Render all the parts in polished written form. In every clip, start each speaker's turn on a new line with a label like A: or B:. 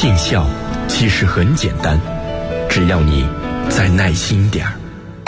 A: 尽孝其实很简单，只要你再耐心点儿。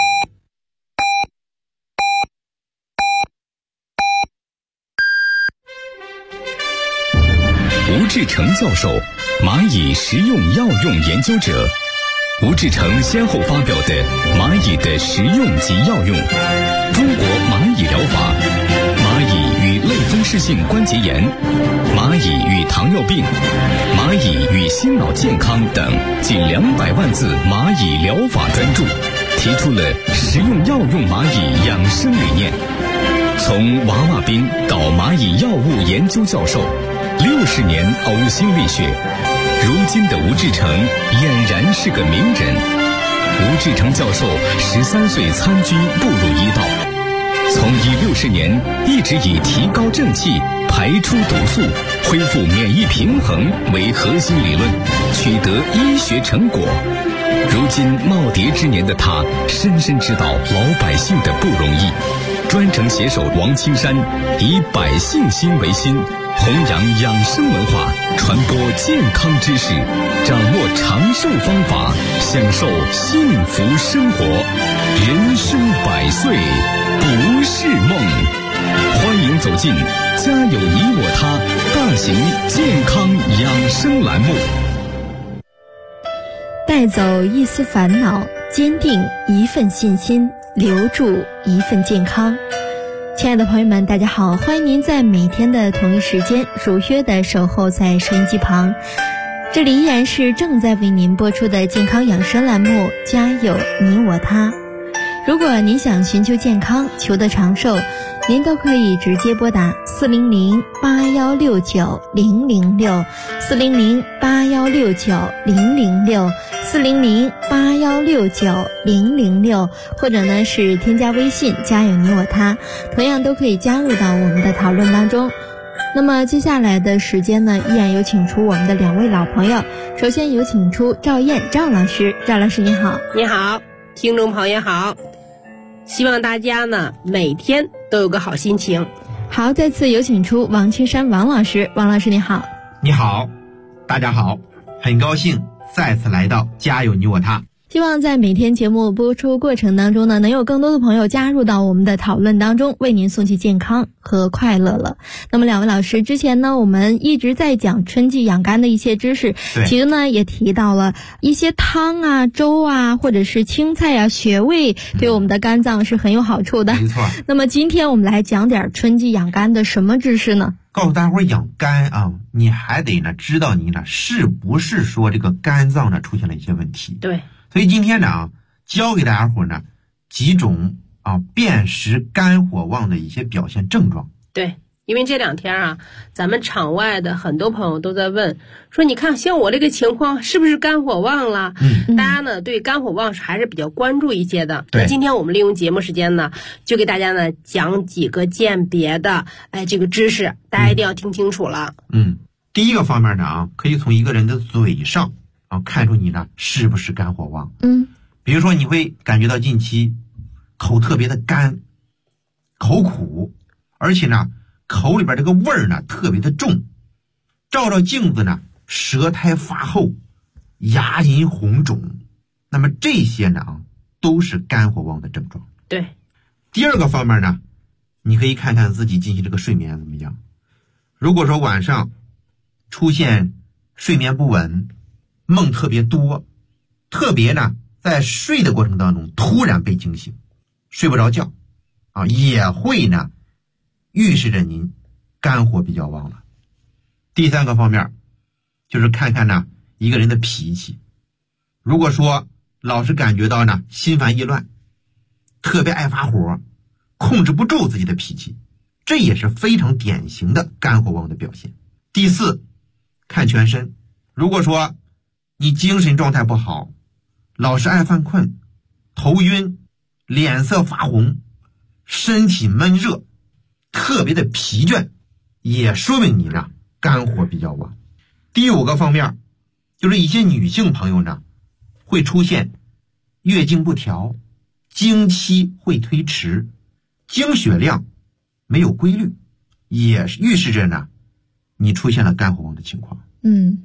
B: 吴志成教授，蚂蚁食用药用研究者。吴志成先后发表的《蚂蚁的食用及药用》、《中国蚂蚁疗法》、《蚂蚁与类风湿性关节炎》、《蚂蚁与糖尿病》、《蚂蚁与心脑健康》等近200万字蚂蚁疗法专著，提出了食用药用蚂蚁养生理念。从娃娃兵到蚂蚁药物研究教授，60年呕心沥血，如今的吴志成俨然是个名人。吴志成教授13岁参军步入医道，从医60年一直以提高正气、排出毒素、恢复免疫平衡为核心理论，取得医学成果。如今耄耋之年的他，深深知道老百姓的不容易。专程携手王青山，以百姓心为心，弘扬养生文化，传播健康知识，掌握长寿方法，享受幸福生活。人生100岁不是梦。欢迎走进家有你我他大型健康养生栏目。
C: 带走一丝烦恼，坚定一份信心，留住一份健康。亲爱的朋友们，大家好，欢迎您在每天的同一时间如约的守候在收音机旁。这里依然是正在为您播出的健康养生栏目，家有你我他。如果您想寻求健康，求得长寿，您都可以直接拨打400-8169-006 400-8169-006 400-8169-006，或者呢是添加微信家有你我他，同样都可以加入到我们的讨论当中。那么接下来的时间呢，依然有请出我们的2位老朋友。首先有请出赵燕赵老师。赵老师你好。
D: 你好，听众朋友好，希望大家呢每天都有个好心情。
C: 好，再次有请出王青山王老师。王老师你好。
E: 你好，大家好，很高兴再次来到家有你我他。
C: 希望在每天节目播出过程当中呢，能有更多的朋友加入到我们的讨论当中，为您送去健康和快乐了。那么2位老师，之前呢我们一直在讲春季养肝的一些知识，其实呢也提到了一些汤啊、粥啊，或者是青菜啊，穴位对我们的肝脏是很有好处的。
E: 没错。
C: 那么今天我们来讲点春季养肝的什么知识呢？
E: 告诉大伙儿养肝啊，你还得呢知道你呢是不是说这个肝脏呢出现了一些问题。
D: 对。
E: 所以今天呢教给大家伙呢几种辨识肝火旺的一些表现症状。
D: 对，因为这2天咱们场外的很多朋友都在问，说你看像我这个情况是不是肝火旺了？大家呢对肝火旺还是比较关注一些的。那今天我们利用节目时间呢，就给大家呢讲几个鉴别的这个知识，大家一定要听清楚了。
E: 第一个方面呢可以从一个人的嘴上看出你呢是不是肝火旺。比如说你会感觉到近期口特别的干，口苦，而且呢口里边这个味儿呢特别的重，照照镜子呢舌苔发厚，牙龈红肿，那么这些呢都是肝火旺的症状。
D: 对。
E: 第二个方面呢，你可以看看自己近期这个睡眠怎么样。如果说晚上出现睡眠不稳，梦特别多，特别呢在睡的过程当中突然被惊醒，睡不着觉也会呢预示着您肝火比较旺了。第三个方面就是看看呢一个人的脾气。如果说老是感觉到呢心烦意乱，特别爱发火，控制不住自己的脾气，这也是非常典型的肝火旺的表现。第四，看全身。如果说你精神状态不好，老是爱犯困，头晕，脸色发红，身体闷热，特别的疲倦，也说明你呢肝火比较旺。第5个方面就是一些女性朋友呢会出现月经不调，经期会推迟，经血量没有规律，也预示着呢你出现了肝火旺的情况。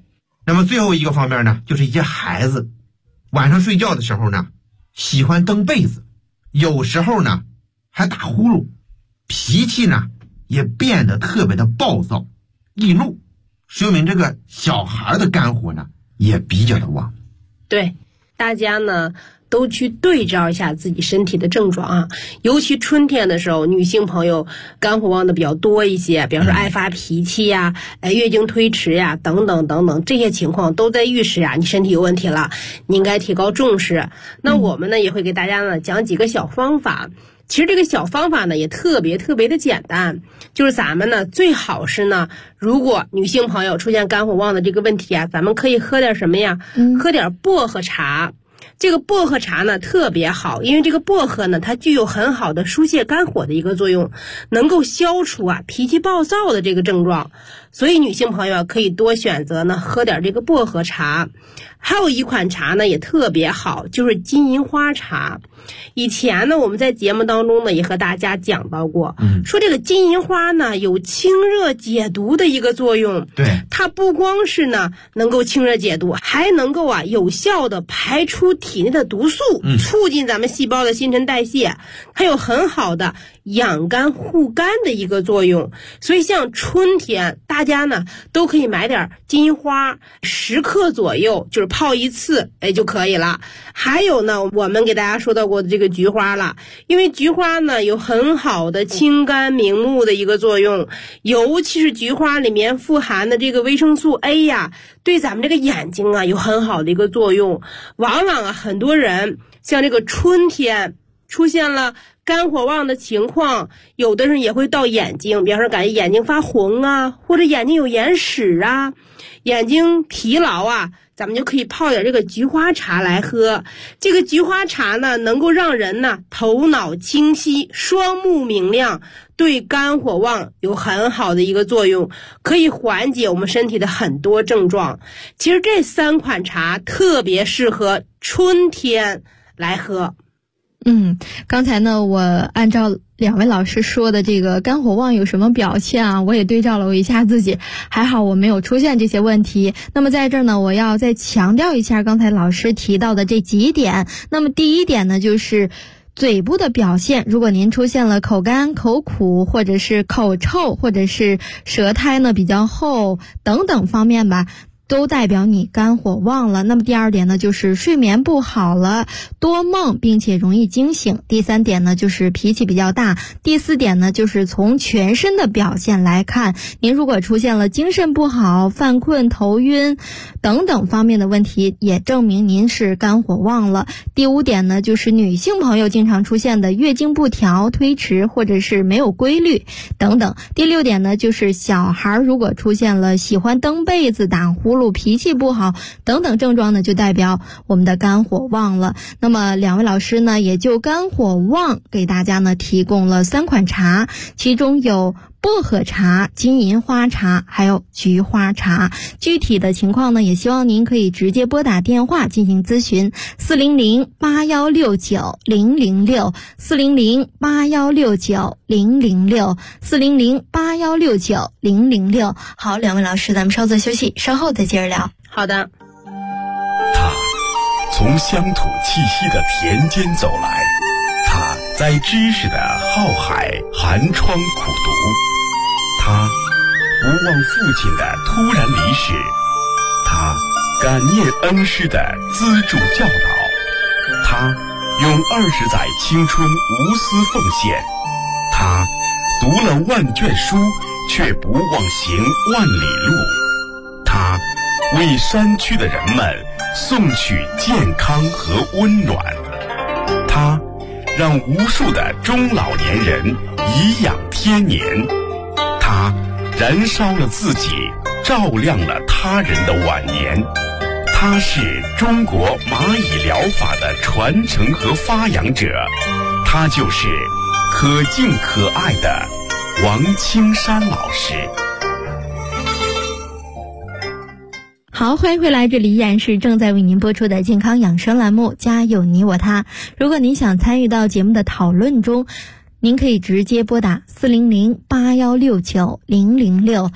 E: 那么最后一个方面呢，就是一些孩子晚上睡觉的时候呢，喜欢蹬被子，有时候呢还打呼噜，脾气呢也变得特别的暴躁易怒，说明这个小孩的肝火呢也比较的旺。
D: 对，大家呢都去对照一下自己身体的症状啊，尤其春天的时候，女性朋友肝火旺的比较多一些，比方说爱发脾气呀、月经推迟呀等等等等，这些情况都在预示啊，你身体有问题了，你应该提高重视。那我们呢也会给大家呢讲几个小方法。其实这个小方法呢也特别的简单，就是咱们呢最好是呢，如果女性朋友出现肝火旺的这个问题啊，咱们可以喝点什么呀？喝点薄荷茶。这个薄荷茶呢特别好，因为这个薄荷呢它具有很好的疏泄肝火的一个作用，能够消除啊脾气暴躁的这个症状，所以女性朋友可以多选择呢喝点这个薄荷茶。还有一款茶呢也特别好，就是金银花茶。以前呢我们在节目当中呢也和大家讲到过，说这个金银花呢有清热解毒的一个作用。
E: 对，
D: 它不光是呢能够清热解毒，还能够啊有效的排出体内的毒素，促进咱们细胞的新陈代谢，还有很好的养肝护肝的一个作用。所以像春天大家呢都可以买点金银花，10克左右，就是泡一次就可以了。还有呢我们给大家说到过的这个菊花了，因为菊花呢有很好的清肝明目的一个作用，尤其是菊花里面富含的这个维生素 A 呀，对咱们这个眼睛啊有很好的一个作用。往往啊很多人像这个春天出现了肝火旺的情况，有的人也会到眼睛，比方说感觉眼睛发红啊，或者眼睛有眼屎啊，眼睛疲劳啊，咱们就可以泡点这个菊花茶来喝。这个菊花茶呢能够让人呢头脑清晰，双目明亮，对肝火旺有很好的一个作用，可以缓解我们身体的很多症状。其实这3款茶特别适合春天来喝。
C: 刚才呢我按照2位老师说的这个肝火旺有什么表现啊，我也对照了我一下自己，还好我没有出现这些问题。那么在这儿呢我要再强调一下刚才老师提到的这几点。那么第一点呢就是嘴部的表现，如果您出现了口干口苦，或者是口臭，或者是舌苔呢比较厚等等方面吧，都代表你肝火旺了。那么第2点呢就是睡眠不好了，多梦并且容易惊醒。第3点呢就是脾气比较大。第4点呢就是从全身的表现来看，您如果出现了精神不好、犯困、头晕等等方面的问题，也证明您是肝火旺了。第5点呢就是女性朋友经常出现的月经不调、推迟或者是没有规律等等。第6点呢就是小孩如果出现了喜欢蹬被子、打呼噜、脾气不好等等症状呢，就代表我们的肝火旺了。那么2位老师呢也就肝火旺给大家呢提供了3款茶，其中有薄荷茶、金银花茶还有菊花茶。具体的情况呢也希望您可以直接拨打电话进行咨询，400-8169-006 400-8169-006 400-8169-006。好，2位老师咱们稍作休息，稍后再接着聊。
D: 好的。
B: 他从乡土气息的田间走来，他在知识的浩海寒窗苦读，他不忘父亲的突然离世，他感念恩师的资助教导，他用20载青春无私奉献，他读了万卷书却不忘行万里路，他为山区的人们送去健康和温暖，他让无数的中老年人颐养天年，他燃烧了自己，照亮了他人的晚年。他是中国蚂蚁疗法的传承和发扬者，他就是可敬可爱的王青山老师。
C: 好，欢迎回来，这里依然是正在为您播出的健康养生栏目，家有你我他。如果您想参与到节目的讨论中， 您可以直接拨打400-8169-006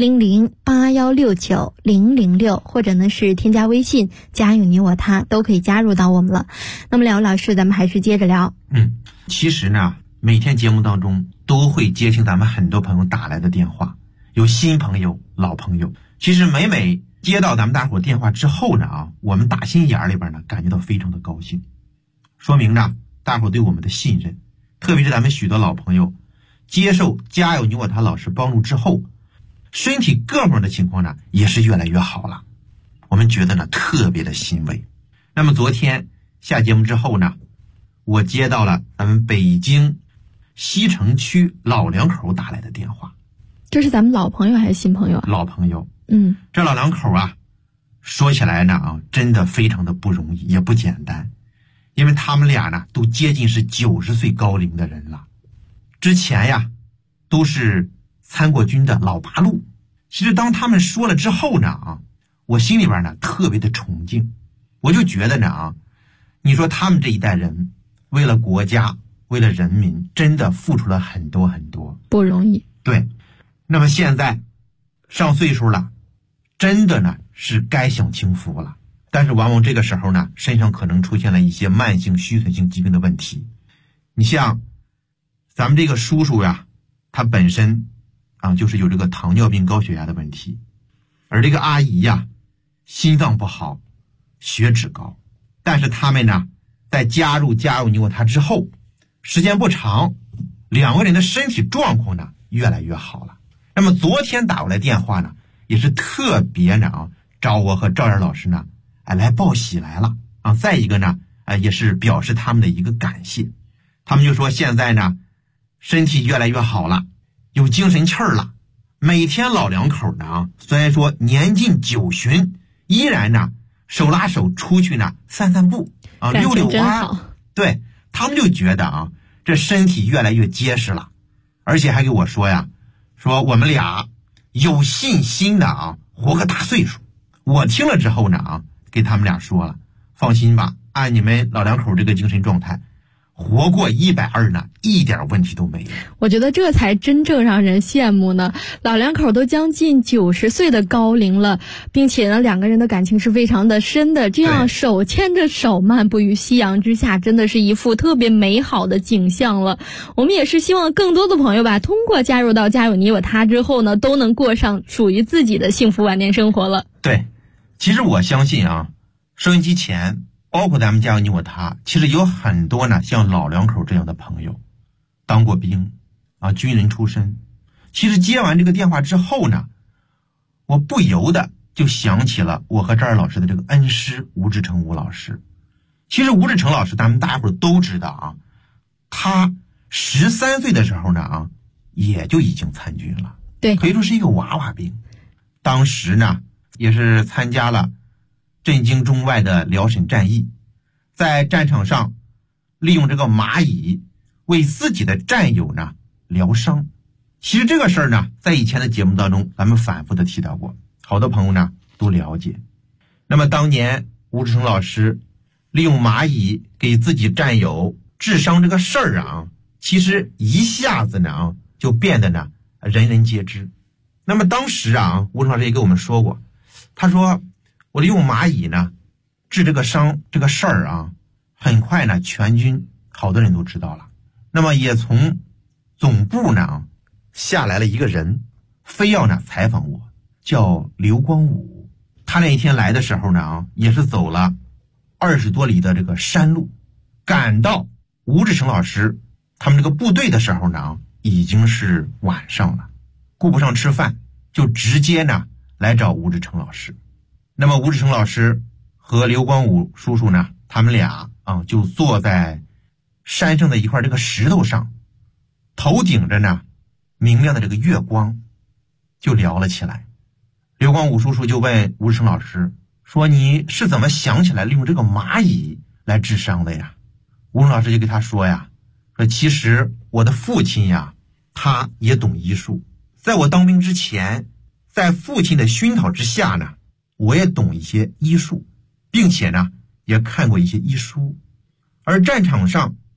C: 400-8169-006，或者呢是添加微信家有你我他，都可以加入到我们了。那么两位老师，咱们还是接着聊。
E: 其实呢，每天节目当中都会接听咱们很多朋友打来的电话，有新朋友老朋友。其实每接到咱们大伙电话之后呢我们打心眼里边呢感觉到非常的高兴，说明呢大伙对我们的信任。特别是咱们许多老朋友接受家有你我他老师帮助之后，身体各方面的情况呢也是越来越好了，我们觉得呢特别的欣慰。那么昨天下节目之后呢，我接到了咱们北京西城区老两口打来的电话。
C: 这是咱们老朋友还是新朋友？
E: 老朋友。
C: 这
E: 老两口说起来呢真的非常的不容易，也不简单。因为他们俩呢都接近是90岁高龄的人了，之前都是参过军的老八路。其实当他们说了之后呢我心里边呢特别的崇敬。我就觉得呢你说他们这一代人为了国家为了人民真的付出了很多很多，
C: 不容易。
E: 对，那么现在上岁数了，真的呢是该享清福了。但是往往这个时候呢，身上可能出现了一些慢性虚损性疾病的问题。你像咱们这个叔叔他本身就是有这个糖尿病高血压的问题，而这个阿姨心脏不好，血脂高。但是他们呢在加入家有你我他之后，时间不长，两个人的身体状况呢越来越好了。那么昨天打过来电话呢，也是特别呢找我和赵岩老师呢来报喜来了再一个呢也是表示他们的一个感谢。他们就说现在呢身体越来越好了，有精神气儿了。每天老两口呢虽然说年近90旬，依然呢手拉手出去呢散散步溜溜弯。对，他们就觉得这身体越来越结实了，而且还给我说说我们俩有信心的活个大岁数。我听了之后呢给他们俩说了，放心吧，按你们老两口这个精神状态，活过120呢一点问题都没有。
C: 我觉得这才真正让人羡慕呢。老两口都将近90岁的高龄了，并且呢两个人的感情是非常的深的，这样手牵着手漫步于夕阳之下，真的是一幅特别美好的景象了。我们也是希望更多的朋友通过加入到家有你我他之后呢，都能过上属于自己的幸福晚年生活了。
E: 对，其实我相信收音机前包括咱们家有你我他，其实有很多呢像老两口这样的朋友，当过兵军人出身。其实接完这个电话之后呢，我不由得就想起了我和赵二老师的这个恩师吴志成吴老师。其实吴志成老师咱们大伙都知道他13岁的时候呢也就已经参军了，
C: 对，
E: 可以说是一个娃娃兵。当时呢也是参加了震惊中外的辽沈战役，在战场上利用这个蚂蚁为自己的战友呢疗伤。其实这个事儿呢在以前的节目当中咱们反复的提到过，好多朋友呢都了解。那么当年吴志成老师利用蚂蚁给自己战友治伤这个事儿其实一下子呢就变得呢人人皆知。那么当时吴志成老师也跟我们说过，他说我利用蚂蚁呢治这个伤这个事儿很快呢全军好多人都知道了。那么也从总部呢下来了一个人，非要呢采访我，叫刘光武。他那一天来的时候呢也是走了20多里的这个山路，赶到吴志成老师他们这个部队的时候呢已经是晚上了，顾不上吃饭，就直接呢来找吴志成老师。那么吴志成老师和刘光武叔叔呢，他们俩就坐在山上的一块这个石头上，头顶着呢明亮的这个月光，就聊了起来。刘光武叔叔就问吴志成老师说，你是怎么想起来利用这个蚂蚁来治伤的呀？吴志成老师就给他说说其实我的父亲他也懂医术，在我当兵之前，在父亲的熏陶之下呢，我也懂一些医术，并且呢也看过一些医书。而战场上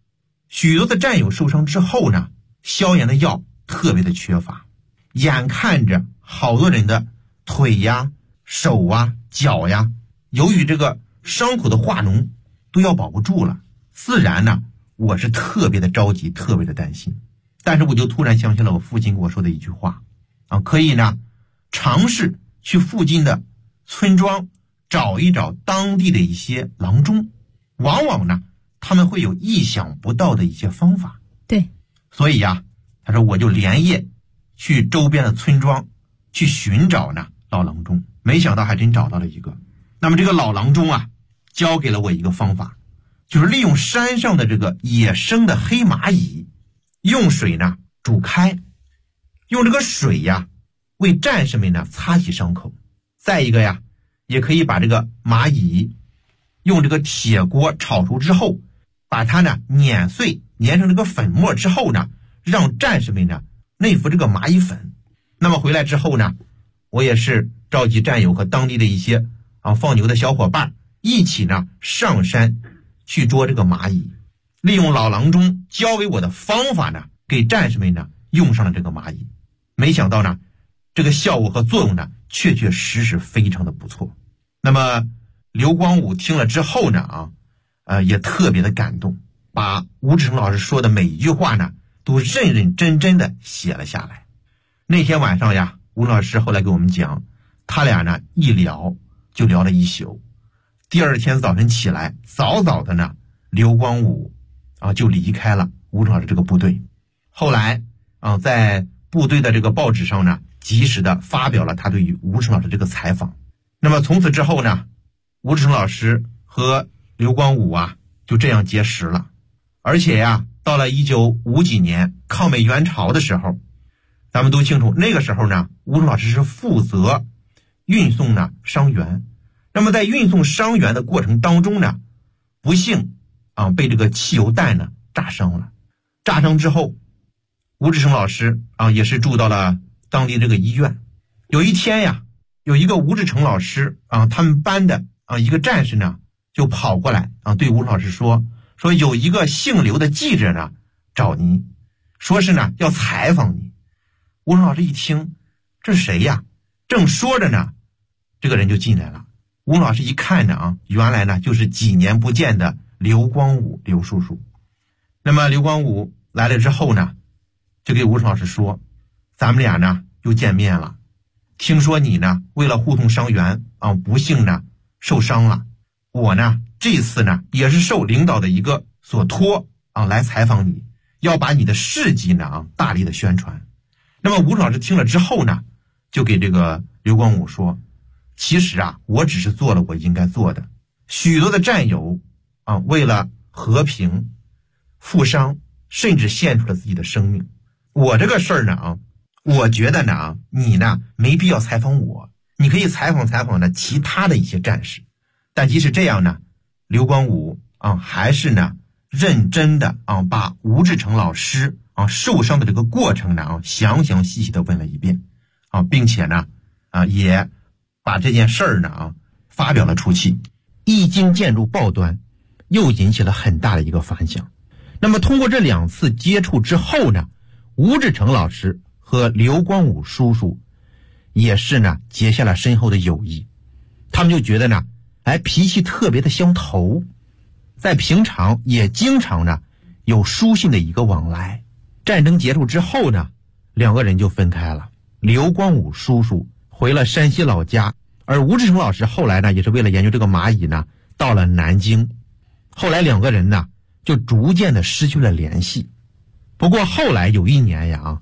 E: 许多的战友受伤之后呢，消炎的药特别的缺乏，眼看着好多人的腿呀、手啊、脚呀，由于这个伤口的化脓都要保不住了，自然呢，我是特别的着急，特别的担心。但是我就突然想起了我父亲跟我说的一句话啊，可以呢尝试去附近的村庄找一找当地的一些郎中，往往呢他们会有意想不到的一些方法。
C: 对，
E: 所以呀，他说我就连夜去周边的村庄去寻找呢老郎中，没想到还真找到了一个。那么这个老郎中啊，教给了我一个方法，就是利用山上的这个野生的黑蚂蚁，用水呢煮开，用这个水呀为战士们呢擦洗伤口。再一个呀，也可以把这个蚂蚁用这个铁锅炒熟之后，把它呢碾碎，碾成这个粉末之后呢，让战士们呢内服这个蚂蚁粉。那么回来之后呢，我也是召集战友和当地的一些放牛的小伙伴一起呢上山去捉这个蚂蚁，利用老郎中教给我的方法呢，给战士们呢用上了这个蚂蚁。没想到呢，这个效果和作用呢，确确实实非常的不错。那么刘光武听了之后呢也特别的感动，把吴志成老师说的每一句话呢，都认认真真的写了下来。那天晚上呀，吴老师后来给我们讲，他俩呢一聊就聊了一宿。第二天早晨起来，早早的呢，刘光武就离开了吴老师这个部队。后来在部队的这个报纸上呢，及时的发表了他对于吴志成老师这个采访。那么从此之后呢，吴志成老师和刘光武就这样结识了。而且呀，到了1950几年抗美援朝的时候，咱们都清楚，那个时候呢，吴志成老师是负责运送呢伤员。那么在运送伤员的过程当中呢，不幸被这个汽油弹呢炸伤了。炸伤之后，吴志成老师也是住到了当地这个医院。有一天呀，有一个吴志成老师他们班的一个战士呢就跑过来对吴老师说有一个姓刘的记者呢找您，说是呢要采访你。吴老师一听，这是谁呀？正说着呢，这个人就进来了。吴老师一看呢原来呢就是几年不见的刘光武刘叔叔。那么刘光武来了之后呢，就给吴老师说，咱们俩呢又见面了，听说你呢为了护送伤员不幸呢受伤了，我呢这次呢也是受领导的一个所托来采访你，要把你的事迹呢大力的宣传。那么吴老师听了之后呢，就给这个刘光武说，其实我只是做了我应该做的，许多的战友为了和平负伤，甚至献出了自己的生命。我这个事儿呢我觉得呢你呢没必要采访我，你可以采访采访呢其他的一些战士。但即使这样呢，刘光武还是呢认真的把吴志成老师受伤的这个过程呢详详细细的问了一遍并且呢也把这件事儿呢发表了出去，一经见入报端，又引起了很大的一个反响。那么通过这2次接触之后呢，吴志成老师和刘光武叔叔也是呢结下了深厚的友谊。他们就觉得呢脾气特别的相投，在平常也经常呢有书信的一个往来。战争结束之后呢，2个人就分开了。刘光武叔叔回了山西老家，而吴志成老师后来呢也是为了研究这个蚂蚁呢到了南京。后来2个人呢就逐渐的失去了联系。不过后来有一年呀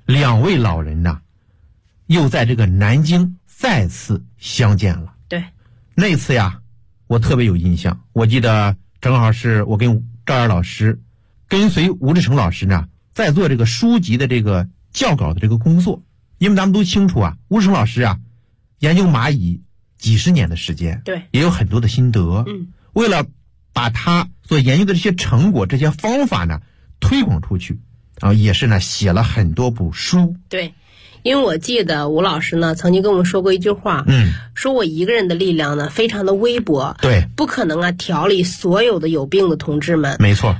E: 2位老人呢又在这个南京再次相见了。
D: 对，
E: 那次呀我特别有印象，我记得正好是我跟赵岩老师跟随吴志成老师呢在做这个书籍的这个校稿的这个工作。因为咱们都清楚吴志成老师研究蚂蚁几十年的时间，
D: 对，
E: 也有很多的心得。为了把他所研究的这些成果、这些方法呢推广出去也是呢写了很多部书。
D: 对，因为我记得吴老师呢曾经跟我们说过一句话，说我一个人的力量呢非常的微薄，
E: 对，
D: 不可能调理所有的有病的同志们。
E: 没错，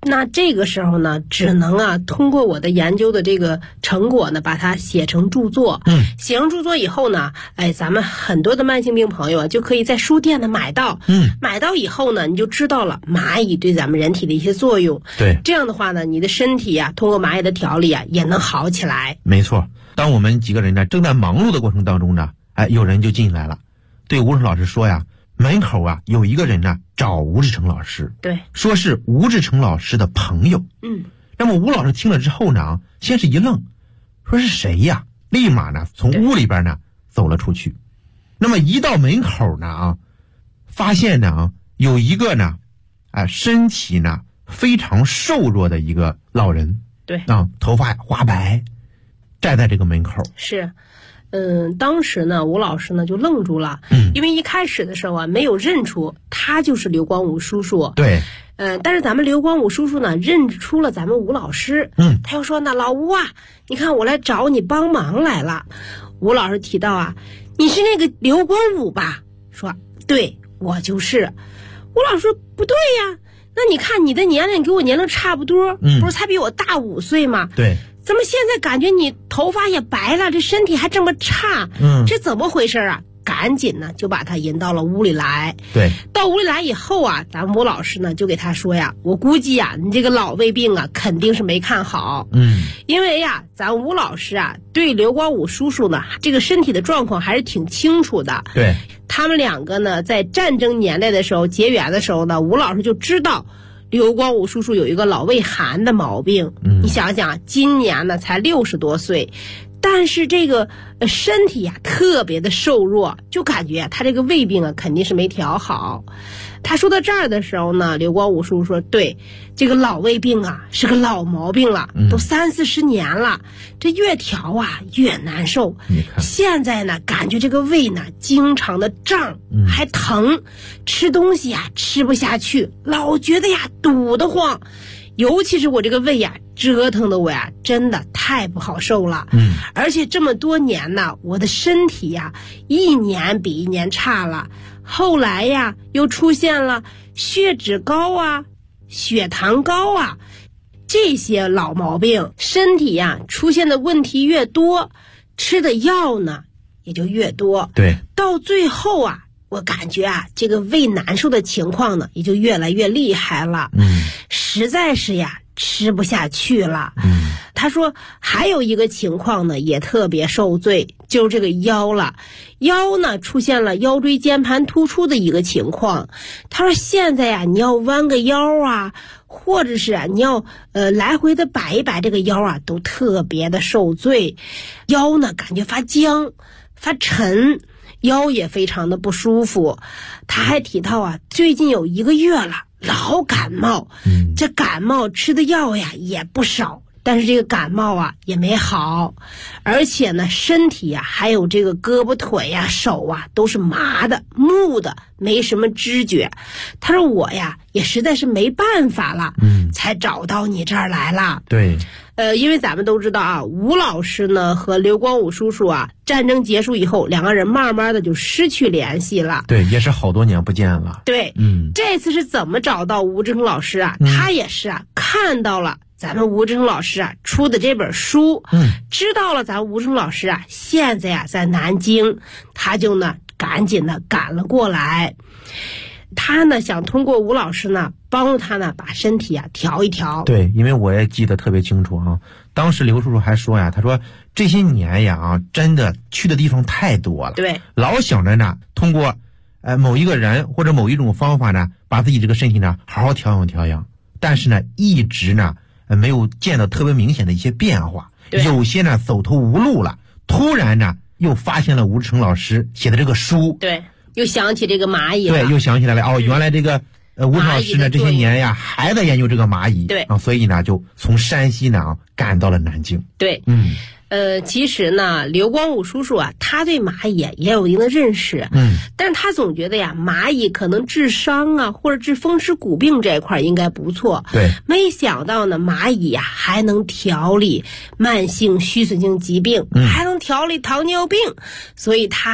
D: 那这个时候呢，只能通过我的研究的这个成果呢，把它写成著作。写成著作以后呢，咱们很多的慢性病朋友就可以在书店呢买到。买到以后呢，你就知道了蚂蚁对咱们人体的一些作用。
E: 对，
D: 这样的话呢，你的身体通过蚂蚁的调理也能好起来。
E: 没错，当我们几个人呢正在忙碌的过程当中呢，有人就进来了，对吴志成老师说呀，门口有一个人呢找吴志成老师，
D: 对，
E: 说是吴志成老师的朋友。那么吴老师听了之后呢，先是一愣，说是谁呀？立马呢从屋里边呢走了出去。那么一到门口呢发现呢有一个呢身体呢非常瘦弱的一个老人，
D: 对
E: 头发花白，站在这个门口。
D: 是。当时呢，吴老师呢就愣住了，因为一开始的时候没有认出他就是刘光武叔叔。
E: 对，
D: 但是咱们刘光武叔叔呢认出了咱们吴老师，他又说呢，老吴你看我来找你帮忙来了。吴老师提到你是那个刘光武吧？说对，我就是。吴老师说不对呀，那你看你的年龄跟我年龄差不多，不是才比我大5岁吗？
E: 对。
D: 怎么现在感觉你头发也白了，这身体还这么差？这怎么回事赶紧呢就把他引到了屋里来。
E: 对，
D: 到屋里来以后咱们吴老师呢就给他说我估计你这个老胃病肯定是没看好。因为咱吴老师对刘光武叔叔呢这个身体的状况还是挺清楚的。
E: 对，
D: 他们两个呢在战争年代的时候结缘的时候呢，吴老师就知道刘光武叔叔有一个老胃寒的毛病。你想想，今年呢才60多岁，但是这个身体特别的瘦弱，就感觉他这个胃病肯定是没调好。他说到这儿的时候呢，刘光武叔叔说，对，这个老胃病是个老毛病了，都30-40年了，这越调越难受。现在呢感觉这个胃呢经常的胀，还疼，吃东西吃不下去，老觉得堵得慌，尤其是我这个胃折腾的我真的太不好受了。而且这么多年呢，我的身体一年比一年差了。后来又出现了血脂高血糖高这些老毛病，身体出现的问题越多，吃的药呢也就越多。
E: 对，
D: 到最后我感觉这个胃难受的情况呢也就越来越厉害了。实在是吃不下去了。他说还有一个情况呢也特别受罪，就是这个腰了。腰呢出现了腰椎间盘突出的一个情况。他说现在你要弯个腰或者是你要来回的摆一摆这个腰都特别的受罪。腰呢感觉发僵发沉，腰也非常的不舒服。他还提到最近有1个月了老感冒，这感冒吃的药也不少，但是这个感冒也没好，而且呢身体还有这个胳膊腿手都是麻的木的，没什么知觉。他说我也实在是没办法了，才找到你这儿来了。
E: 对，
D: 因为咱们都知道吴老师呢和刘光武叔叔战争结束以后，两个人慢慢的就失去联系了。
E: 对，也是好多年不见了。
D: 对，这次是怎么找到吴志成老师他也是看到了咱们吴志成老师出的这本书，知道了咱吴志成老师现在在南京，他就呢赶紧的赶了过来。他呢想通过吴老师呢帮助他呢把身体调一调。
E: 对，因为我也记得特别清楚当时刘叔叔还说他说这些年真的去的地方太多了。
D: 对，
E: 老想着呢通过某一个人或者某一种方法呢把自己这个身体呢好好调养调养，但是呢一直呢没有见到特别明显的一些变化，有些呢走投无路了。突然呢又发现了吴志成老师写的这个书，
D: 对，又想起这个蚂蚁了。
E: 对，又想起来了原来这个吴志成老师呢这些年还在研究这个蚂蚁。
D: 对
E: 所以呢就从山西呢赶到了南京。
D: 对，其实呢刘光武叔叔他对蚂蚁也有一定的认识，但是他总觉得蚂蚁可能治伤或者治风湿骨病这一块应该不错。
E: 对，
D: 没想到呢蚂蚁还能调理慢性虚损性疾病，还能调理糖尿病，所以他呢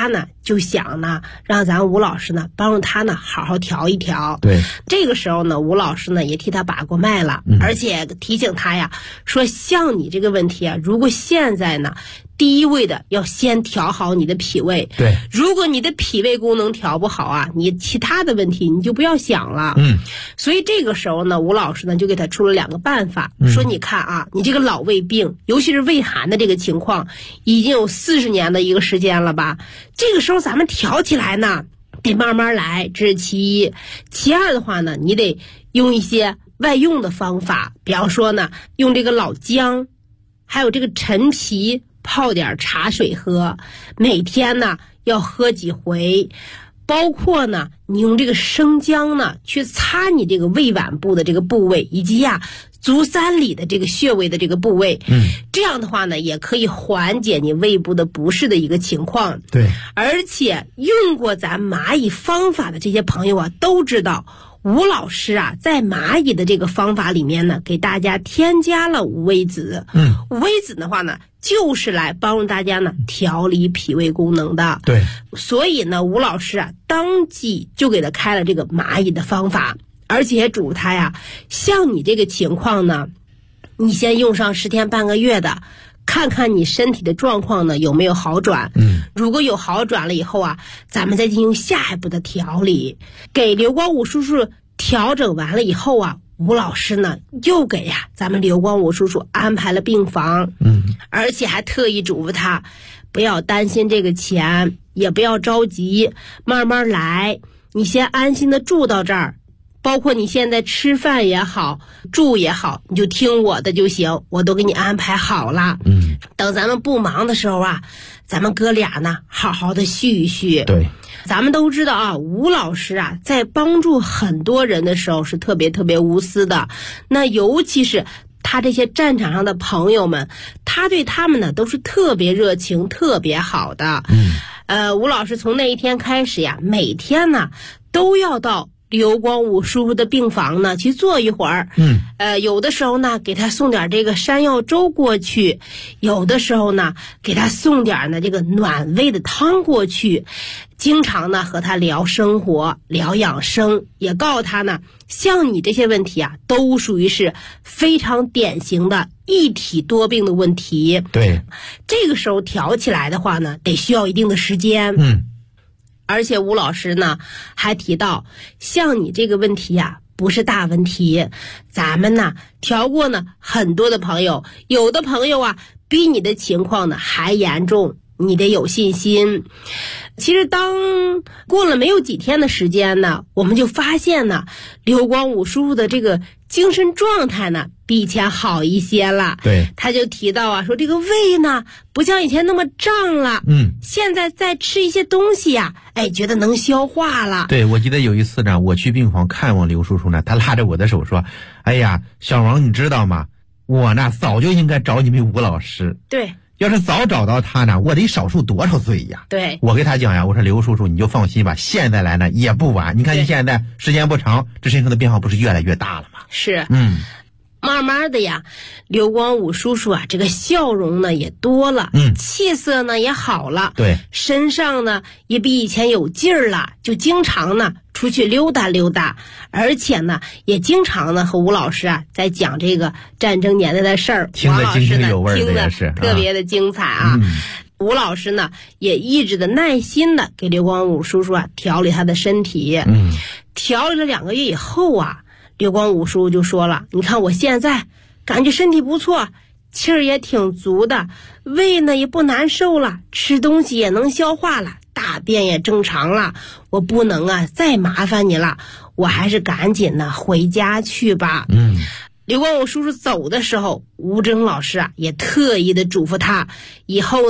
D: 就想呢，让咱吴老师呢帮助他呢好好调一调。
E: 对，
D: 这个时候呢，吴老师呢也替他把过脉了，而且提醒他呀，说像你这个问题啊，如果现在呢，第一位的要先调好你的脾胃。
E: 对，
D: 如果你的脾胃功能调不好啊，你其他的问题你就不要想了。所以这个时候呢，吴老师呢就给他出了2个办法，说你看啊，你这个老胃病，尤其是胃寒的这个情况，已经有40年的一个时间了吧？这个时候咱们调起来呢，得慢慢来，这是其一。其二的话呢，你得用一些外用的方法，比方说呢，用这个老姜，还有这个陈皮泡点茶水喝，每天呢要喝几回。包括呢，你用这个生姜呢去擦你这个胃脘部的这个部位，以及呀足三里的这个穴位的这个部位。这样的话呢，也可以缓解你胃部的不适的一个情况。
E: 对，
D: 而且用过咱蚂蚁方法的这些朋友啊，都知道吴老师啊，在蚂蚁的这个方法里面呢，给大家添加了五味子。五味子的话呢，就是来帮助大家呢调理脾胃功能的。
E: 对，
D: 所以呢，吴老师啊，当即就给他开了这个蚂蚁的方法，而且也嘱咐他呀，像你这个情况呢，你先用上10天半个月的，看看你身体的状况呢有没有好转。如果有好转了以后啊，咱们再进行下一步的调理。给刘光武叔叔调整完了以后啊，吴老师呢又给咱们刘光武叔叔安排了病房。而且还特意嘱咐他，不要担心这个钱，也不要着急，慢慢来，你先安心的住到这儿。包括你现在吃饭也好，住也好，你就听我的就行，我都给你安排好了。等咱们不忙的时候啊，咱们哥俩呢好好的叙一叙。
E: 对，
D: 咱们都知道啊，吴老师啊在帮助很多人的时候是特别特别无私的，那尤其是他这些战场上的朋友们，他对他们呢都是特别热情特别好的。吴老师从那一天开始呀，每天呢都要到刘光武叔叔的病房呢去坐一会儿。有的时候呢给他送点这个山药粥过去，有的时候呢给他送点呢这个暖胃的汤过去，经常呢和他聊生活聊养生，也告诉他呢，像你这些问题啊都属于是非常典型的一体多病的问题。
E: 对，
D: 这个时候调起来的话呢，得需要一定的时间。而且吴老师呢还提到，像你这个问题呀，不是大问题，咱们呢调过呢很多的朋友，有的朋友啊比你的情况呢还严重，你得有信心。其实当过了没有几天的时间呢，我们就发现呢，刘光武叔叔的这个精神状态呢比以前好一些了。
E: 对，
D: 他就提到啊，说这个胃呢不像以前那么胀了，现在再吃一些东西呀，觉得能消化了。
E: 对，我记得有一次呢，我去病房看望刘叔叔呢，他拉着我的手说，哎呀，小王你知道吗，我呢早就应该找你们吴老师。
D: 对，
E: 要是早找到他呢，我得少受多少罪呀。
D: 对，
E: 我给他讲呀，我说刘叔叔你就放心吧，现在来呢也不晚，你看你现在时间不长，这身上的变化不是越来越大了吗？
D: 是。慢慢的呀，刘光武叔叔啊，这个笑容呢也多了，气色呢也好了，
E: 对，
D: 身上呢也比以前有劲儿了，就经常呢出去溜达溜达，而且呢也经常呢和吴老师啊在讲这个战争年代的事儿，
E: 听得津津有味的，
D: 听得特别的精彩啊。吴老师呢也一直的耐心的给刘光武叔叔啊调理他的身体。调理了2个月以后啊，刘光武叔叔就说了，你看我现在感觉身体不错，气儿也挺足的，胃呢也不难受了，吃东西也能消化了，大便也正常了，我不能啊再麻烦你了，我还是赶紧呢回家去吧。刘光武叔叔走的时候，吴峥老师啊也特意的嘱咐他，以后